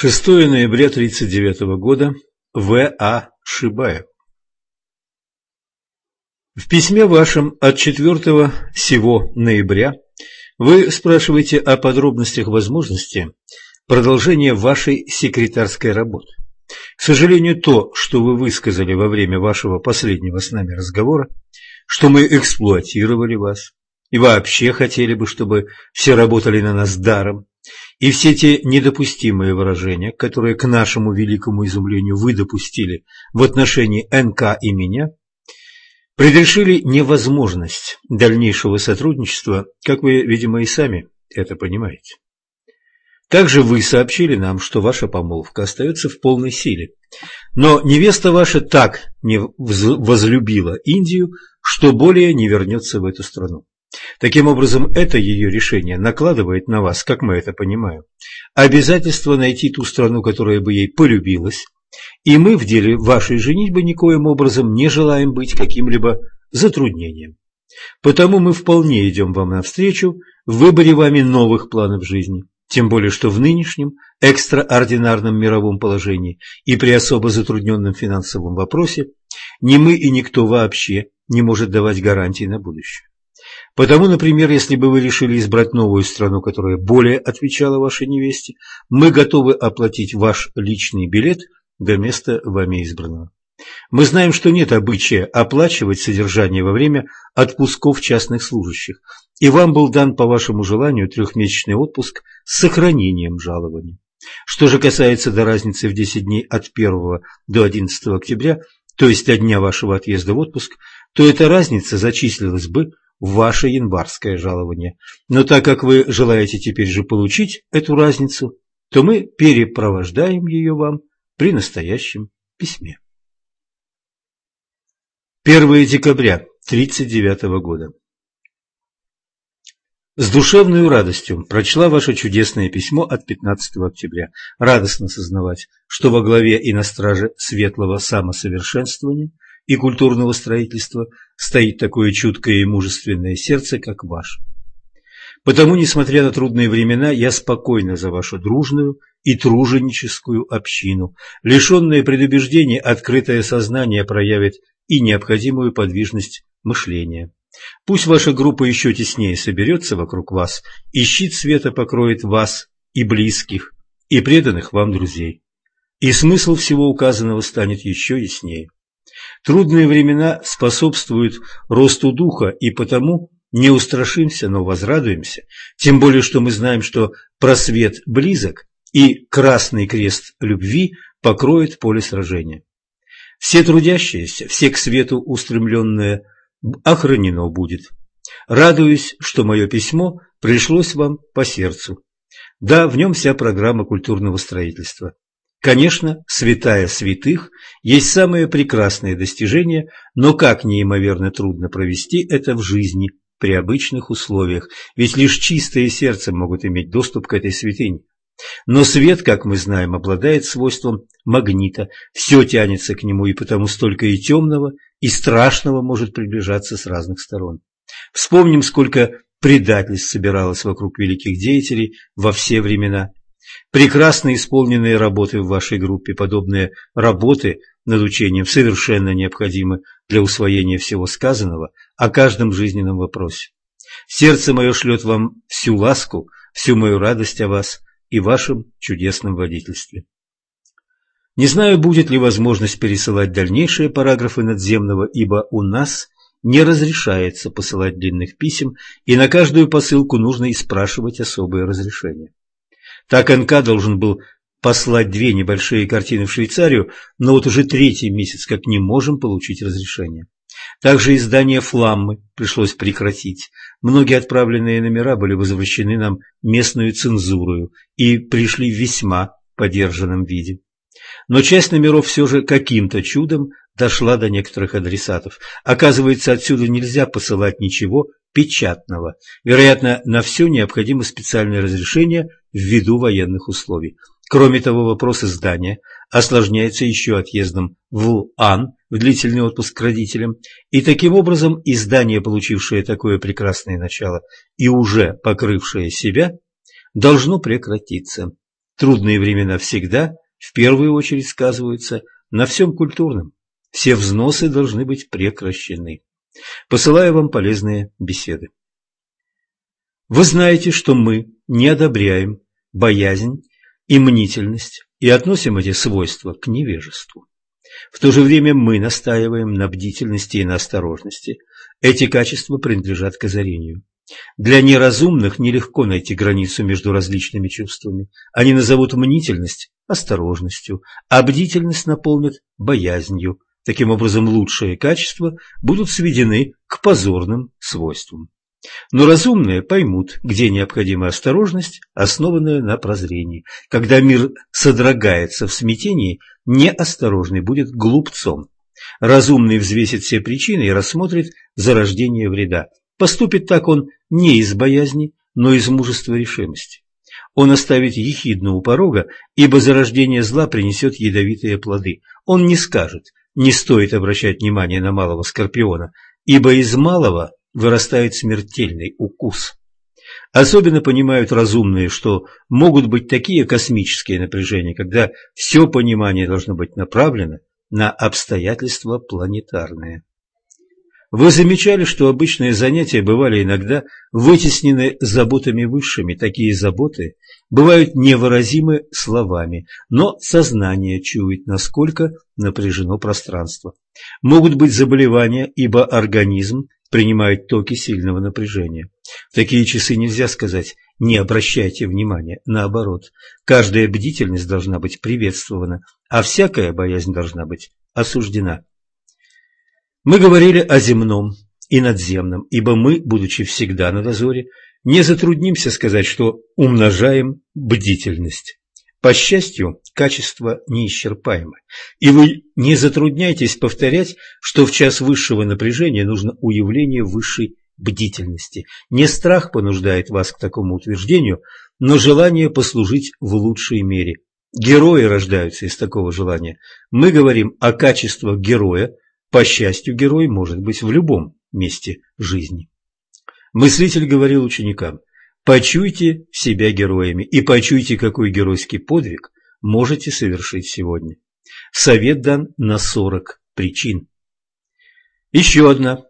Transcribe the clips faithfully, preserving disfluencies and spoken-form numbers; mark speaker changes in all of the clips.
Speaker 1: шестое ноября тридцать девятого года. В. А. Шибаев. В письме вашем от четвёртого сего ноября вы спрашиваете о подробностях возможности продолжения вашей секретарской работы. К сожалению, то, что вы высказали во время вашего последнего с нами разговора, что мы эксплуатировали вас и вообще хотели бы, чтобы все работали на нас даром, и все те недопустимые выражения, которые, к нашему великому изумлению, вы допустили в отношении Н К и меня, предрешили невозможность дальнейшего сотрудничества, как вы, видимо, и сами это понимаете. Также вы сообщили нам, что ваша помолвка остается в полной силе, но невеста ваша так не возлюбила Индию, что более не вернется в эту страну. Таким образом, это ее решение накладывает на вас, как мы это понимаем, обязательство найти ту страну, которая бы ей полюбилась, и мы в деле вашей женитьбы никоим образом не желаем быть каким-либо затруднением. Потому мы вполне идем вам навстречу в выборе вами новых планов жизни, тем более что в нынешнем экстраординарном мировом положении и при особо затрудненном финансовом вопросе ни мы и никто вообще не может давать гарантий на будущее. Потому, например, если бы вы решили избрать новую страну, которая более отвечала вашей невесте, мы готовы оплатить ваш личный билет до места вами избранного. Мы знаем, что нет обычая оплачивать содержание во время отпусков частных служащих, и вам был дан по вашему желанию трехмесячный отпуск с сохранением жалования. Что же касается до разницы в десять дней от первого до одиннадцатого октября, то есть до дня вашего отъезда в отпуск, то эта разница зачислилась бы в ваше январское жалование. Но так как вы желаете теперь же получить эту разницу, то мы перепровождаем ее вам при настоящем письме. первое декабря тридцать девятого года. С душевной радостью прочла ваше чудесное письмо от пятнадцатого октября. Радостно сознавать, что во главе и на страже светлого самосовершенствования и культурного строительства стоит такое чуткое и мужественное сердце, как ваше. Потому, несмотря на трудные времена, я спокойна за вашу дружную и труженическую общину. Лишенное предубеждений, открытое сознание проявит и необходимую подвижность мышления. Пусть ваша группа еще теснее соберется вокруг вас, и щит света покроет вас и близких, и преданных вам друзей. И смысл всего указанного станет еще яснее. Трудные времена способствуют росту духа, и потому не устрашимся, но возрадуемся, тем более, что мы знаем, что просвет близок, и красный крест любви покроет поле сражения. Все трудящиеся, все к свету устремленные, охранено будет. Радуюсь, что мое письмо пришлось вам по сердцу. Да, в нем вся программа культурного строительства. Конечно, святая святых есть самое прекрасное достижение, но как неимоверно трудно провести это в жизни при обычных условиях, ведь лишь чистые сердца могут иметь доступ к этой святыне. Но свет, как мы знаем, обладает свойством магнита, все тянется к нему, и потому столько и темного, и страшного может приближаться с разных сторон. Вспомним, сколько предательств собиралось вокруг великих деятелей во все времена. Прекрасно исполненные работы в вашей группе, подобные работы над учением, совершенно необходимы для усвоения всего сказанного о каждом жизненном вопросе. Сердце мое шлет вам всю ласку, всю мою радость о вас и вашем чудесном водительстве. Не знаю, будет ли возможность пересылать дальнейшие параграфы надземного, ибо у нас не разрешается посылать длинных писем, и на каждую посылку нужно и спрашивать особое разрешение. Так Н К должен был послать две небольшие картины в Швейцарию, но вот уже третий месяц как не можем получить разрешение. Также издание «Фламмы» пришлось прекратить. Многие отправленные номера были возвращены нам местную цензурою и пришли в весьма подержанном виде. Но часть номеров все же каким-то чудом дошла до некоторых адресатов. Оказывается, отсюда нельзя посылать ничего печатного. Вероятно, на все необходимо специальное разрешение ввиду военных условий. Кроме того, вопрос издания осложняется еще отъездом в Ан в длительный отпуск к родителям, и таким образом издание, получившее такое прекрасное начало и уже покрывшее себя, должно прекратиться. Трудные времена всегда, в первую очередь, сказываются на всем культурном. Все взносы должны быть прекращены. Посылаю вам полезные беседы. Вы знаете, что мы не одобряем боязнь и мнительность и относим эти свойства к невежеству. В то же время мы настаиваем на бдительности и на осторожности. Эти качества принадлежат к озарению. Для неразумных нелегко найти границу между различными чувствами. Они назовут мнительность осторожностью, а бдительность наполнят боязнью. Таким образом, лучшие качества будут сведены к позорным свойствам. Но разумные поймут, где необходима осторожность, основанная на прозрении. Когда мир содрогается в смятении, неосторожный будет глупцом. Разумный взвесит все причины и рассмотрит зарождение вреда. Поступит так он не из боязни, но из мужества решимости. Он оставит ехидну у порога, ибо зарождение зла принесет ядовитые плоды. Он не скажет: не стоит обращать внимание на малого скорпиона, ибо из малого вырастает смертельный укус. Особенно понимают разумные, что могут быть такие космические напряжения, когда все понимание должно быть направлено на обстоятельства планетарные. Вы замечали, что обычные занятия бывали иногда вытеснены заботами высшими. Такие заботы бывают невыразимы словами, но сознание чует, насколько напряжено пространство. Могут быть заболевания, ибо организм принимает токи сильного напряжения. В такие часы нельзя сказать «не обращайте внимания». Наоборот, каждая бдительность должна быть приветствована, а всякая боязнь должна быть осуждена. Мы говорили о земном и надземном, ибо мы, будучи всегда на дозоре, не затруднимся сказать, что умножаем бдительность. По счастью, качество неисчерпаемо, и вы не затрудняйтесь повторять, что в час высшего напряжения нужно уявление высшей бдительности. Не страх понуждает вас к такому утверждению, но желание послужить в лучшей мере. Герои рождаются из такого желания. Мы говорим о качествах героя. По счастью, герой может быть в любом месте жизни. Мыслитель говорил ученикам: почуйте себя героями и почуйте, какой геройский подвиг можете совершить сегодня. Совет дан на сорок причин. Еще одна.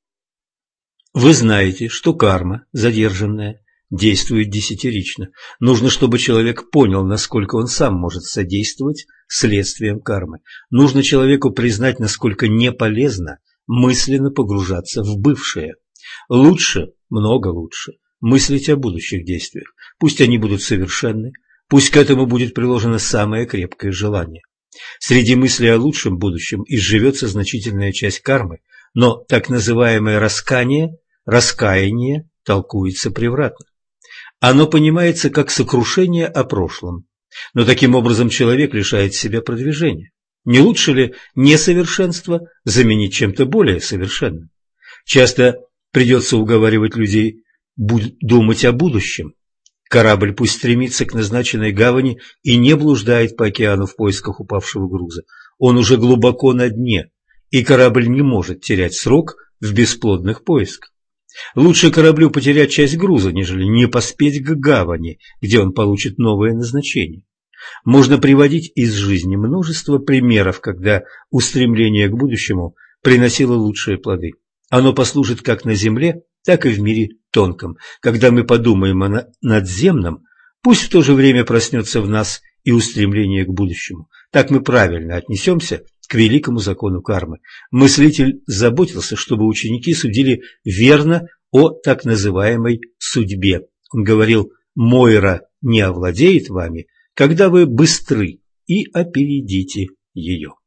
Speaker 1: Вы знаете, что карма, задержанная, действует десятирично. Нужно, чтобы человек понял, насколько он сам может содействовать следствием кармы. Нужно человеку признать, насколько не полезно мысленно погружаться в бывшее. Лучше, много лучше, мыслить о будущих действиях. Пусть они будут совершенны, пусть к этому будет приложено самое крепкое желание. Среди мыслей о лучшем будущем изживется значительная часть кармы, но так называемое раскаяние, раскаяние толкуется превратно. Оно понимается как сокрушение о прошлом, но таким образом человек лишает себя продвижения. Не лучше ли несовершенство заменить чем-то более совершенным? Часто придется уговаривать людей думать о будущем. Корабль пусть стремится к назначенной гавани и не блуждает по океану в поисках упавшего груза. Он уже глубоко на дне, и корабль не может терять срок в бесплодных поисках. Лучше кораблю потерять часть груза, нежели не поспеть к гавани, где он получит новое назначение. Можно приводить из жизни множество примеров, когда устремление к будущему приносило лучшие плоды. Оно послужит как на земле, так и в мире тонком. Когда мы подумаем о надземном, пусть в то же время проснется в нас и устремление к будущему. Так мы правильно отнесемся к великому закону кармы. Мыслитель заботился, чтобы ученики судили верно о так называемой судьбе. Он говорил: «Мойра не овладеет вами, когда вы быстры, и опередите ее».